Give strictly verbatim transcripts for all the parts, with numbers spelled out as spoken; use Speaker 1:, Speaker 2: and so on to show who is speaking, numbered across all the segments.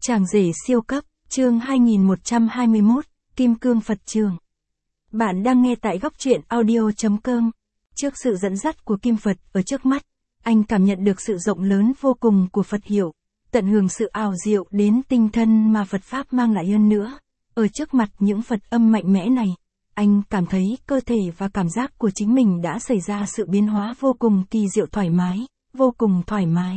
Speaker 1: Chàng rể siêu cấp, chương hai nghìn một trăm hai mươi mốt, Kim Cương Phật Trường. Bạn đang nghe tại góc truyện audio chấm com. Trước sự dẫn dắt của Kim Phật ở trước mắt, anh cảm nhận được sự rộng lớn vô cùng của Phật hiệu, tận hưởng sự ảo diệu đến tinh thần mà Phật Pháp mang lại hơn nữa. Ở trước mặt những Phật âm mạnh mẽ này, anh cảm thấy cơ thể và cảm giác của chính mình đã xảy ra sự biến hóa vô cùng kỳ diệu thoải mái, vô cùng thoải mái.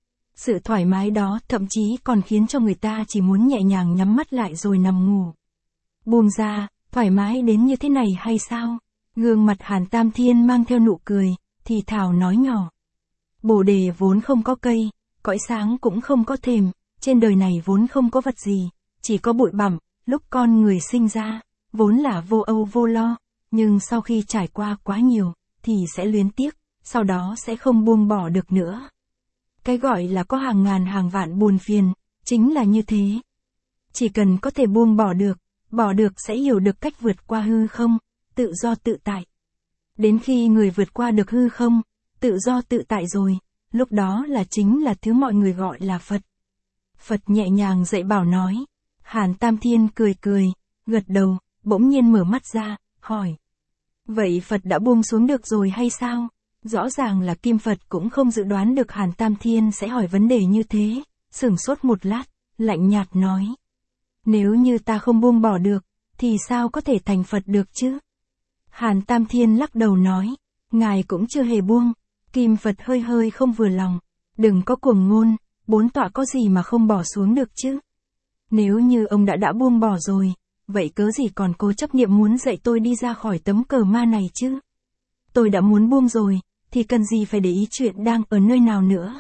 Speaker 1: Sự thoải mái đó thậm chí còn khiến cho người ta chỉ muốn nhẹ nhàng nhắm mắt lại rồi nằm ngủ. Buông ra, thoải mái đến như thế này hay sao? Gương mặt Hàn Tam Thiên mang theo nụ cười, thì thào nói nhỏ. Bồ đề vốn không có cây, cõi sáng cũng không có thềm, trên đời này vốn không có vật gì, chỉ có bụi bặm. Lúc con người sinh ra, vốn là vô âu vô lo, nhưng sau khi trải qua quá nhiều, thì sẽ luyến tiếc, sau đó sẽ không buông bỏ được nữa. Cái gọi là có hàng ngàn hàng vạn buồn phiền, chính là như thế. Chỉ cần có thể buông bỏ được, bỏ được sẽ hiểu được cách vượt qua hư không, tự do tự tại. Đến khi người vượt qua được hư không, tự do tự tại rồi, lúc đó là chính là thứ mọi người gọi là Phật. Phật nhẹ nhàng dạy bảo nói. Hàn Tam Thiên cười cười, gật đầu, bỗng nhiên mở mắt ra, hỏi. Vậy Phật đã buông xuống được rồi hay sao? Rõ ràng là Kim Phật cũng không dự đoán được Hàn Tam Thiên sẽ hỏi vấn đề như thế, sửng sốt một lát, lạnh nhạt nói. Nếu như ta không buông bỏ được, thì sao có thể thành Phật được chứ? Hàn Tam Thiên lắc đầu nói, ngài cũng chưa hề buông. Kim Phật hơi hơi không vừa lòng, đừng có cuồng ngôn, bốn tọa có gì mà không bỏ xuống được chứ? Nếu như ông đã đã buông bỏ rồi, vậy cớ gì còn cố chấp niệm muốn dạy tôi đi ra khỏi tấm cờ ma này chứ? Tôi đã muốn buông rồi, thì cần gì phải để ý chuyện đang ở nơi nào nữa?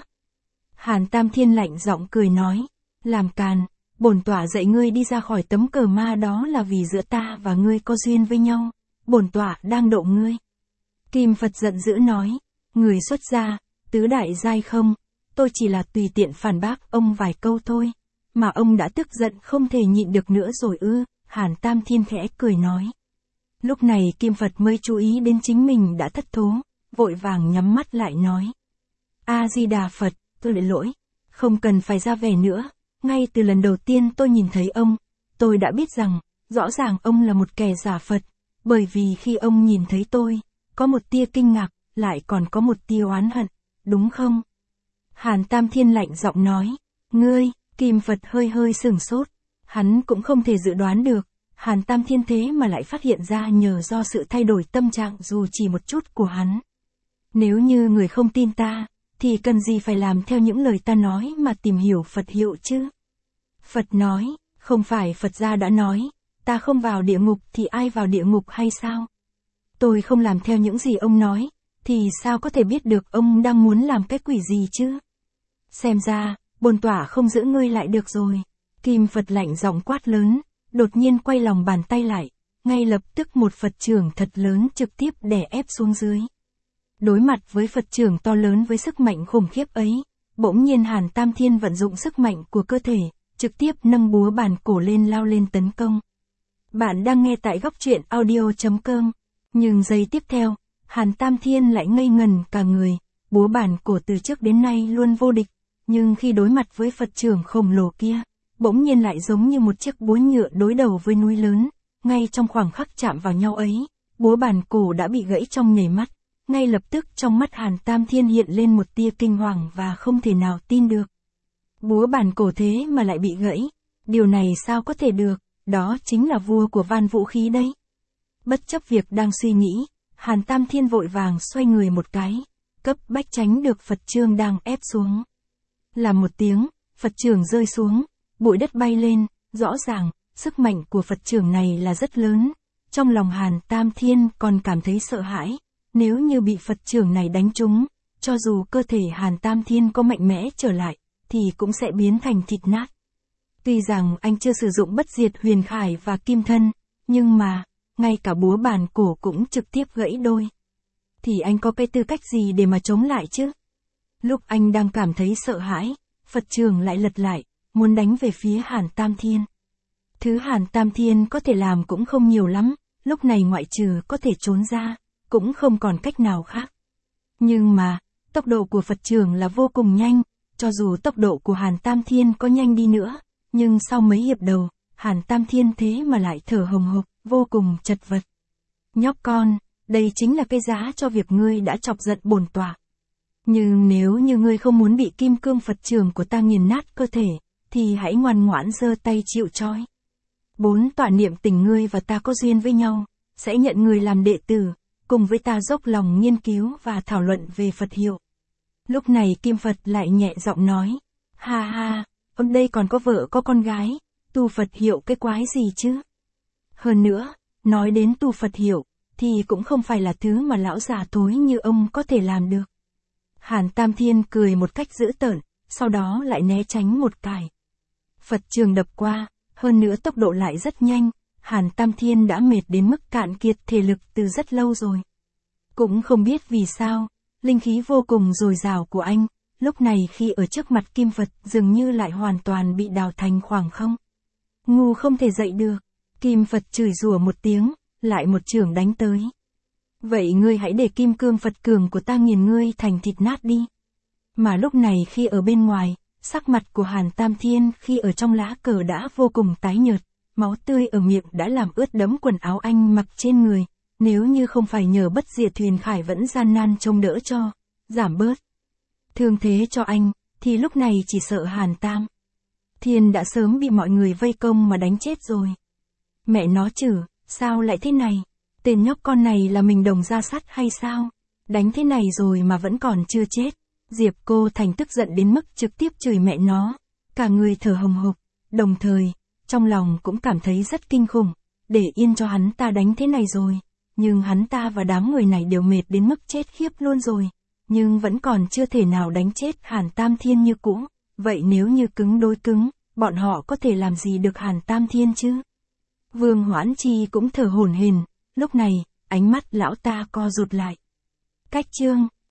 Speaker 1: Hàn Tam Thiên lạnh giọng cười nói, làm càn, bổn tọa dạy ngươi đi ra khỏi tấm cờ ma đó là vì giữa ta và ngươi có duyên với nhau, bổn tọa đang độ ngươi. Kim Phật giận dữ nói, người xuất gia, tứ đại giai không, tôi chỉ là tùy tiện phản bác ông vài câu thôi. Mà ông đã tức giận không thể nhịn được nữa rồi ư, Hàn Tam Thiên khẽ cười nói. Lúc này Kim Phật mới chú ý đến chính mình đã thất thố, vội vàng nhắm mắt lại nói. A-di-đà Phật, tôi lại lỗi, không cần phải ra vẻ nữa, ngay từ lần đầu tiên tôi nhìn thấy ông, tôi đã biết rằng, rõ ràng ông là một kẻ giả Phật, bởi vì khi ông nhìn thấy tôi, có một tia kinh ngạc, lại còn có một tia oán hận, đúng không? Hàn Tam Thiên lạnh giọng nói, ngươi... Kim Phật hơi hơi sửng sốt, hắn cũng không thể dự đoán được, Hàn Tam Thiên thế mà lại phát hiện ra nhờ do sự thay đổi tâm trạng dù chỉ một chút của hắn. Nếu như người không tin ta, thì cần gì phải làm theo những lời ta nói mà tìm hiểu Phật hiệu chứ? Phật nói, không phải Phật gia đã nói, ta không vào địa ngục thì ai vào địa ngục hay sao? Tôi không làm theo những gì ông nói, thì sao có thể biết được ông đang muốn làm cái quỷ gì chứ? Xem ra, bổn tọa không giữ ngươi lại được rồi. Kim Phật lạnh giọng quát lớn, đột nhiên quay lòng bàn tay lại, ngay lập tức một Phật chưởng thật lớn trực tiếp đè ép xuống dưới. Đối mặt với Phật chưởng to lớn với sức mạnh khủng khiếp ấy, bỗng nhiên Hàn Tam Thiên vận dụng sức mạnh của cơ thể, trực tiếp nâng búa bàn cổ lên lao lên tấn công. Bạn đang nghe tại góc truyện audio chấm com, nhưng giây tiếp theo, Hàn Tam Thiên lại ngây ngần cả người, búa bàn cổ từ trước đến nay luôn vô địch. Nhưng khi đối mặt với Phật chưởng khổng lồ kia, bỗng nhiên lại giống như một chiếc búa nhựa đối đầu với núi lớn, ngay trong khoảng khắc chạm vào nhau ấy, búa bàn cổ đã bị gãy trong nhảy mắt, ngay lập tức trong mắt Hàn Tam Thiên hiện lên một tia kinh hoàng và không thể nào tin được. Búa bàn cổ thế mà lại bị gãy, điều này sao có thể được, đó chính là vua của van vũ khí đấy. Bất chấp việc đang suy nghĩ, Hàn Tam Thiên vội vàng xoay người một cái, cấp bách tránh được Phật chưởng đang ép xuống. Là một tiếng, Phật chưởng rơi xuống, bụi đất bay lên, rõ ràng, sức mạnh của Phật chưởng này là rất lớn. Trong lòng Hàn Tam Thiên còn cảm thấy sợ hãi, nếu như bị Phật chưởng này đánh trúng, cho dù cơ thể Hàn Tam Thiên có mạnh mẽ trở lại, thì cũng sẽ biến thành thịt nát. Tuy rằng anh chưa sử dụng bất diệt huyền khải và kim thân, nhưng mà, ngay cả búa bàn cổ cũng trực tiếp gãy đôi. Thì anh có cái tư cách gì để mà chống lại chứ? Lúc anh đang cảm thấy sợ hãi, Phật chưởng lại lật lại, muốn đánh về phía Hàn Tam Thiên. Thứ Hàn Tam Thiên có thể làm cũng không nhiều lắm, lúc này ngoại trừ có thể trốn ra, cũng không còn cách nào khác. Nhưng mà, tốc độ của Phật chưởng là vô cùng nhanh, cho dù tốc độ của Hàn Tam Thiên có nhanh đi nữa, Nhưng sau mấy hiệp đầu, Hàn Tam Thiên thế mà lại thở hồng hộc, vô cùng chật vật. Nhóc con, đây chính là cái giá cho việc ngươi đã chọc giận bổn tọa. Nhưng nếu như ngươi không muốn bị kim cương Phật trường của ta nghiền nát cơ thể, thì hãy ngoan ngoãn giơ tay chịu trói. Bốn tọa niệm tình ngươi và ta có duyên với nhau, sẽ nhận người làm đệ tử, cùng với ta dốc lòng nghiên cứu và thảo luận về Phật hiệu. Lúc này Kim Phật lại nhẹ giọng nói, ha ha, ông đây còn có vợ có con gái, tu Phật hiệu cái quái gì chứ? Hơn nữa, nói đến tu Phật hiệu, thì cũng không phải là thứ mà lão già thối như ông có thể làm được. Hàn Tam Thiên cười một cách dữ tợn, sau đó lại né tránh một cài. Phật trường đập qua, hơn nữa tốc độ lại rất nhanh, Hàn Tam Thiên đã mệt đến mức cạn kiệt thể lực từ rất lâu rồi. Cũng không biết vì sao, linh khí vô cùng dồi dào của anh, lúc này khi ở trước mặt Kim Phật dường như lại hoàn toàn bị đào thành khoảng không. Ngu không thể dậy được, Kim Phật chửi rủa một tiếng, lại một chưởng đánh tới. Vậy ngươi hãy để kim cương Phật cường của ta nghiền ngươi thành thịt nát đi. Mà lúc này khi ở bên ngoài, sắc mặt của Hàn Tam Thiên khi ở trong lá cờ đã vô cùng tái nhợt, máu tươi ở miệng đã làm ướt đẫm quần áo anh mặc trên người, nếu như không phải nhờ Bất Diệt Thuyền Khải vẫn gian nan trông đỡ cho, giảm bớt thương thế cho anh, thì lúc này chỉ sợ Hàn Tam Thiên đã sớm bị mọi người vây công mà đánh chết rồi. Mẹ nó chử, sao lại thế này? Tên nhóc con này là mình đồng ra sắt hay sao? Đánh thế này rồi mà vẫn còn chưa chết. Diệp Cô Thành tức giận đến mức trực tiếp chửi mẹ nó, cả người thở hồng hộc, đồng thời, trong lòng cũng cảm thấy rất kinh khủng, để yên cho hắn ta đánh thế này rồi, nhưng hắn ta và đám người này đều mệt đến mức chết khiếp luôn rồi, nhưng vẫn còn chưa thể nào đánh chết Hàn Tam Thiên như cũ, vậy nếu như cứng đối cứng, bọn họ có thể làm gì được Hàn Tam Thiên chứ? Vương Hoãn Chi cũng thở hổn hển, lúc này, ánh mắt lão ta co rụt lại. Cách chương